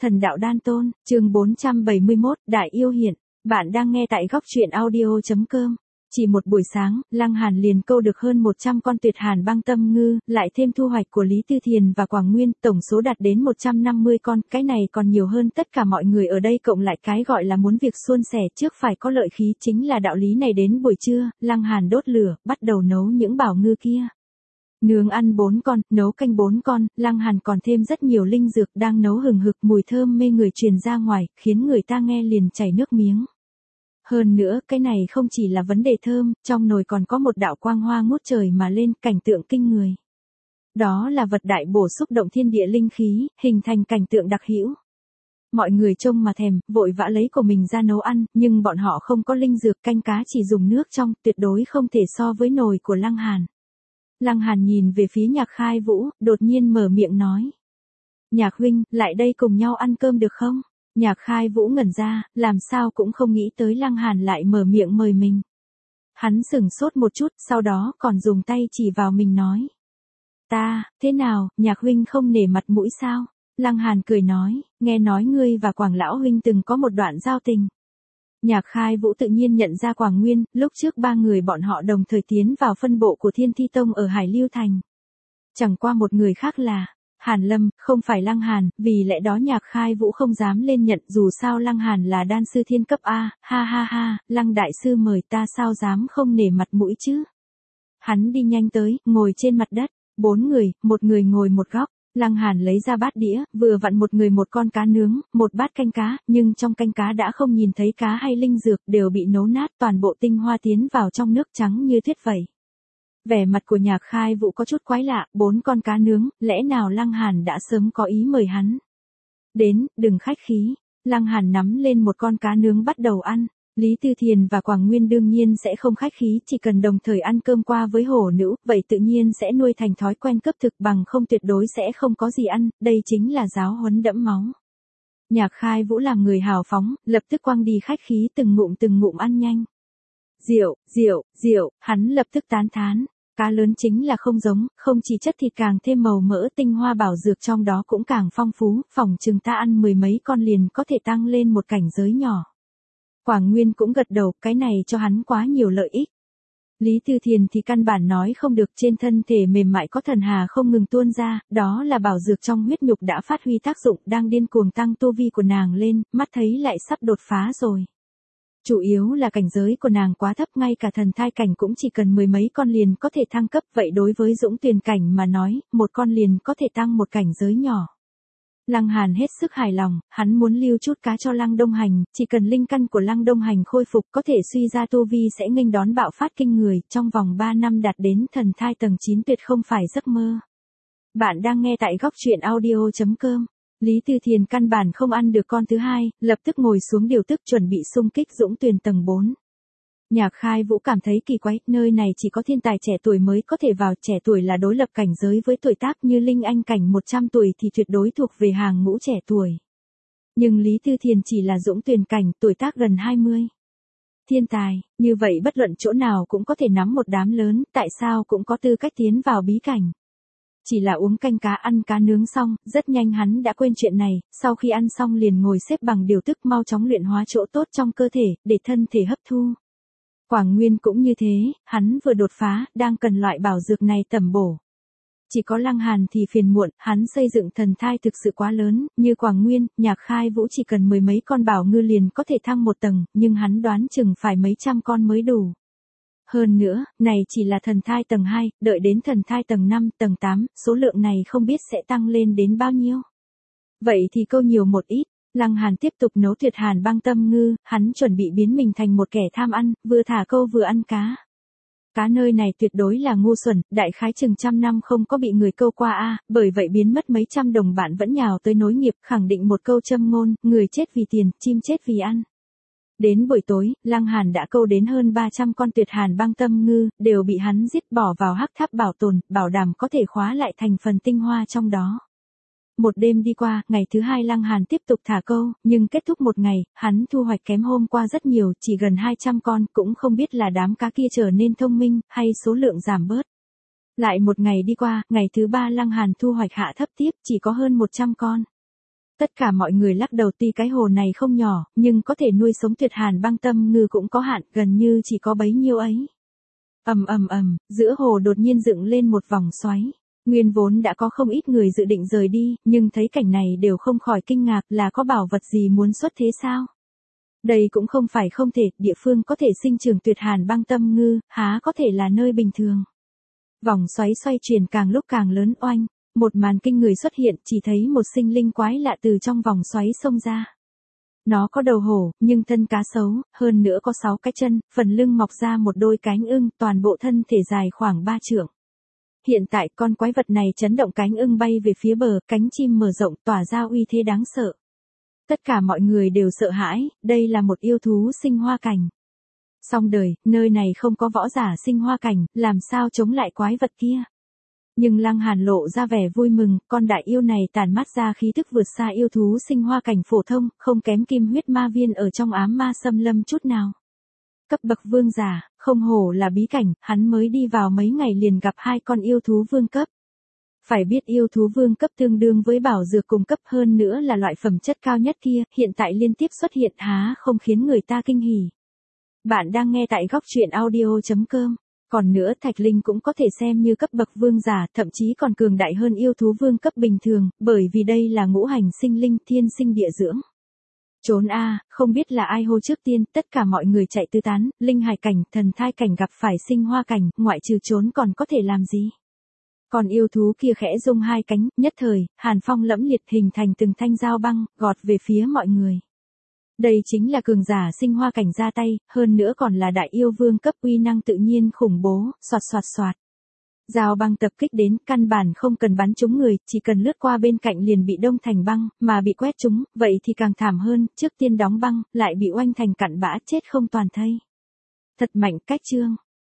Thần đạo đan tôn, chương 471, Đại yêu hiện. Bạn đang nghe tại góc truyện audio.com. Chỉ một buổi sáng, Lăng Hàn liền câu được hơn 100 con tuyệt hàn băng tâm ngư, lại thêm thu hoạch của Lý Tư Thiền và Quảng Nguyên, tổng số đạt đến 150 con, cái này còn nhiều hơn tất cả mọi người ở đây cộng lại, cái gọi là muốn việc suôn sẻ trước phải có lợi khí, chính là đạo lý này. Đến buổi trưa, Lăng Hàn đốt lửa, bắt đầu nấu những bảo ngư kia. Nướng ăn 4 con, nấu canh 4 con, Lăng Hàn còn thêm rất nhiều linh dược đang nấu hừng hực, mùi thơm mê người truyền ra ngoài, khiến người ta nghe liền chảy nước miếng. Hơn nữa, cái này không chỉ là vấn đề thơm, trong nồi còn có một đạo quang hoa ngút trời mà lên, cảnh tượng kinh người. Đó là vật đại bổ xúc động thiên địa linh khí, hình thành cảnh tượng đặc hữu. Mọi người trông mà thèm, vội vã lấy của mình ra nấu ăn, nhưng bọn họ không có linh dược, canh cá chỉ dùng nước trong, tuyệt đối không thể so với nồi của Lăng Hàn. Lăng Hàn nhìn về phía Nhạc Khai Vũ, đột nhiên mở miệng nói. Nhạc huynh, lại đây cùng nhau ăn cơm được không? Nhạc Khai Vũ ngẩn ra, làm sao cũng không nghĩ tới Lăng Hàn lại mở miệng mời mình. Hắn sửng sốt một chút, sau đó còn dùng tay chỉ vào mình nói. Thế nào, Nhạc huynh không nể mặt mũi sao? Lăng Hàn cười nói, nghe nói ngươi và Quảng lão huynh từng có một đoạn giao tình. Nhạc Khai Vũ tự nhiên nhận ra Quảng Nguyên, lúc trước ba người bọn họ đồng thời tiến vào phân bộ của Thiên Thi Tông ở Hải Lưu Thành. Chẳng qua một người khác là Hàn Lâm, không phải Lăng Hàn, vì lẽ đó Nhạc Khai Vũ không dám lên nhận, dù sao Lăng Hàn là đan sư thiên cấp A, ha, Lăng đại sư mời ta sao dám không nể mặt mũi chứ. Hắn đi nhanh tới, ngồi trên mặt đất, 4 người, một người ngồi một góc. Lăng Hàn lấy ra bát đĩa, vừa vặn một người một con cá nướng, một bát canh cá, nhưng trong canh cá đã không nhìn thấy cá hay linh dược, đều bị nấu nát, toàn bộ tinh hoa tiến vào trong nước trắng như tuyết vậy. Vẻ mặt của Nhạc Khai Vũ có chút quái lạ, 4 con cá nướng, lẽ nào Lăng Hàn đã sớm có ý mời hắn? Đến, đừng khách khí. Lăng Hàn nắm lên một con cá nướng bắt đầu ăn. Lý Tư Thiền và Quảng Nguyên đương nhiên sẽ không khách khí, chỉ cần đồng thời ăn cơm qua với hổ nữ, vậy tự nhiên sẽ nuôi thành thói quen cấp thực, bằng không tuyệt đối sẽ không có gì ăn, đây chính là giáo huấn đẫm máu. Nhạc Khai Vũ làm người hào phóng, lập tức quăng đi khách khí, từng ngụm ăn nhanh. Rượu, hắn lập tức tán thán. Cá lớn chính là không giống, không chỉ chất thịt càng thêm màu mỡ, tinh hoa bảo dược trong đó cũng càng phong phú, phỏng chừng ta ăn 10 mấy con liền có thể tăng lên một cảnh giới nhỏ. Quảng Nguyên cũng gật đầu, cái này cho hắn quá nhiều lợi ích. Lý Tư Thiền thì căn bản nói không được, trên thân thể mềm mại có thần hà không ngừng tuôn ra, đó là bảo dược trong huyết nhục đã phát huy tác dụng, đang điên cuồng tăng tu vi của nàng lên, mắt thấy lại sắp đột phá rồi. Chủ yếu là cảnh giới của nàng quá thấp, ngay cả thần thai cảnh cũng chỉ cần 10 mấy con liền có thể thăng cấp, vậy đối với Dũng Tuyền cảnh mà nói, một con liền có thể tăng một cảnh giới nhỏ. Lăng Hàn hết sức hài lòng, hắn muốn lưu chút cá cho Lăng Đông Hành, chỉ cần linh căn của Lăng Đông Hành khôi phục có thể suy ra tu vi sẽ nghênh đón bạo phát kinh người, trong vòng 3 năm đạt đến thần thai tầng 9 tuyệt không phải giấc mơ. Bạn đang nghe tại góc truyện audio.com. Lý Tư Thiền căn bản không ăn được con thứ hai, lập tức ngồi xuống điều tức chuẩn bị xung kích Dũng Tuyền tầng 4. Nhạc Khai Vũ cảm thấy kỳ quái, nơi này chỉ có thiên tài trẻ tuổi mới có thể vào, trẻ tuổi là đối lập cảnh giới với tuổi tác, như Linh Anh cảnh 100 tuổi thì tuyệt đối thuộc về hàng ngũ trẻ tuổi. Nhưng Lý Tư Thiền chỉ là Dũng Tuyền cảnh, tuổi tác gần 20. Thiên tài, như vậy bất luận chỗ nào cũng có thể nắm một đám lớn, tại sao cũng có tư cách tiến vào bí cảnh. Chỉ là uống canh cá, ăn cá nướng xong, rất nhanh hắn đã quên chuyện này, sau khi ăn xong liền ngồi xếp bằng điều tức, mau chóng luyện hóa chỗ tốt trong cơ thể, để thân thể hấp thu. Quảng Nguyên cũng như thế, hắn vừa đột phá, đang cần loại bảo dược này tẩm bổ. Chỉ có Lăng Hàn thì phiền muộn, hắn xây dựng thần thai thực sự quá lớn, như Quảng Nguyên, Nhạc Khai Vũ chỉ cần 10 mấy con bảo ngư liền có thể thăng một tầng, nhưng hắn đoán chừng phải mấy trăm con mới đủ. Hơn nữa, này chỉ là thần thai tầng 2, đợi đến thần thai tầng 5, tầng 8, số lượng này không biết sẽ tăng lên đến bao nhiêu. Vậy thì câu nhiều một ít. Lăng Hàn tiếp tục nấu tuyệt hàn băng tâm ngư, hắn chuẩn bị biến mình thành một kẻ tham ăn, vừa thả câu vừa ăn cá. Cá nơi này tuyệt đối là ngu xuẩn, đại khái chừng 100 năm không có bị người câu qua bởi vậy biến mất mấy trăm đồng bạn vẫn nhào tới nối nghiệp, khẳng định một câu châm ngôn, người chết vì tiền, chim chết vì ăn. Đến buổi tối, Lăng Hàn đã câu đến hơn 300 con tuyệt hàn băng tâm ngư, đều bị hắn giết bỏ vào hắc tháp bảo tồn, bảo đảm có thể khóa lại thành phần tinh hoa trong đó. Một đêm đi qua, ngày thứ hai Lăng Hàn tiếp tục thả câu, nhưng kết thúc một ngày, hắn thu hoạch kém hôm qua rất nhiều, chỉ gần 200 con, cũng không biết là đám cá kia trở nên thông minh, hay số lượng giảm bớt. Lại một ngày đi qua, ngày thứ ba Lăng Hàn thu hoạch hạ thấp tiếp, chỉ có hơn 100 con. Tất cả mọi người lắc đầu, tuy cái hồ này không nhỏ, nhưng có thể nuôi sống tuyệt hàn băng tâm ngư cũng có hạn, gần như chỉ có bấy nhiêu ấy. Ầm ầm ầm, giữa hồ đột nhiên dựng lên một vòng xoáy. Nguyên vốn đã có không ít người dự định rời đi, nhưng thấy cảnh này đều không khỏi kinh ngạc, là có bảo vật gì muốn xuất thế sao? Đây cũng không phải không thể, địa phương có thể sinh trưởng tuyệt hàn băng tâm ngư, há có thể là nơi bình thường. Vòng xoáy xoay chuyển càng lúc càng lớn, oanh, một màn kinh người xuất hiện, chỉ thấy một sinh linh quái lạ từ trong vòng xoáy xông ra. Nó có đầu hổ, nhưng thân cá sấu, hơn nữa có 6 cái chân, phần lưng mọc ra một đôi cánh ưng, toàn bộ thân thể dài khoảng 3 trượng. Hiện tại con quái vật này chấn động cánh ưng bay về phía bờ, cánh chim mở rộng tỏa ra uy thế đáng sợ. Tất cả mọi người đều sợ hãi, đây là một yêu thú sinh hoa cảnh. Song đời, nơi này không có võ giả sinh hoa cảnh, làm sao chống lại quái vật kia. Nhưng Lăng Hàn lộ ra vẻ vui mừng, con đại yêu này tản mát ra khí thức vượt xa yêu thú sinh hoa cảnh phổ thông, không kém kim huyết ma viên ở trong ám ma xâm lâm chút nào. Cấp bậc vương giả, không hổ là bí cảnh, hắn mới đi vào mấy ngày liền gặp 2 con yêu thú vương cấp. Phải biết yêu thú vương cấp tương đương với bảo dược cùng cấp, hơn nữa là loại phẩm chất cao nhất kia, hiện tại liên tiếp xuất hiện há không khiến người ta kinh hỉ. Bạn đang nghe tại góc truyện audio.com. Còn nữa, Thạch Linh cũng có thể xem như cấp bậc vương giả, thậm chí còn cường đại hơn yêu thú vương cấp bình thường, bởi vì đây là ngũ hành sinh linh, thiên sinh địa dưỡng. Trốn a, không biết là ai hô trước tiên, tất cả mọi người chạy tứ tán, linh hải cảnh, thần thai cảnh gặp phải sinh hoa cảnh, ngoại trừ trốn còn có thể làm gì? Còn yêu thú kia khẽ rung 2 cánh, nhất thời, hàn phong lẫm liệt hình thành từng thanh dao băng, gọt về phía mọi người. Đây chính là cường giả sinh hoa cảnh ra tay, hơn nữa còn là đại yêu vương cấp, uy năng tự nhiên khủng bố, xoạt xoạt xoạt. Dao băng tập kích đến, căn bản không cần bắn trúng người, chỉ cần lướt qua bên cạnh liền bị đông thành băng, mà bị quét trúng, vậy thì càng thảm hơn, trước tiên đóng băng, lại bị oanh thành cặn bã, chết không toàn thây. Thật mạnh, cách chương.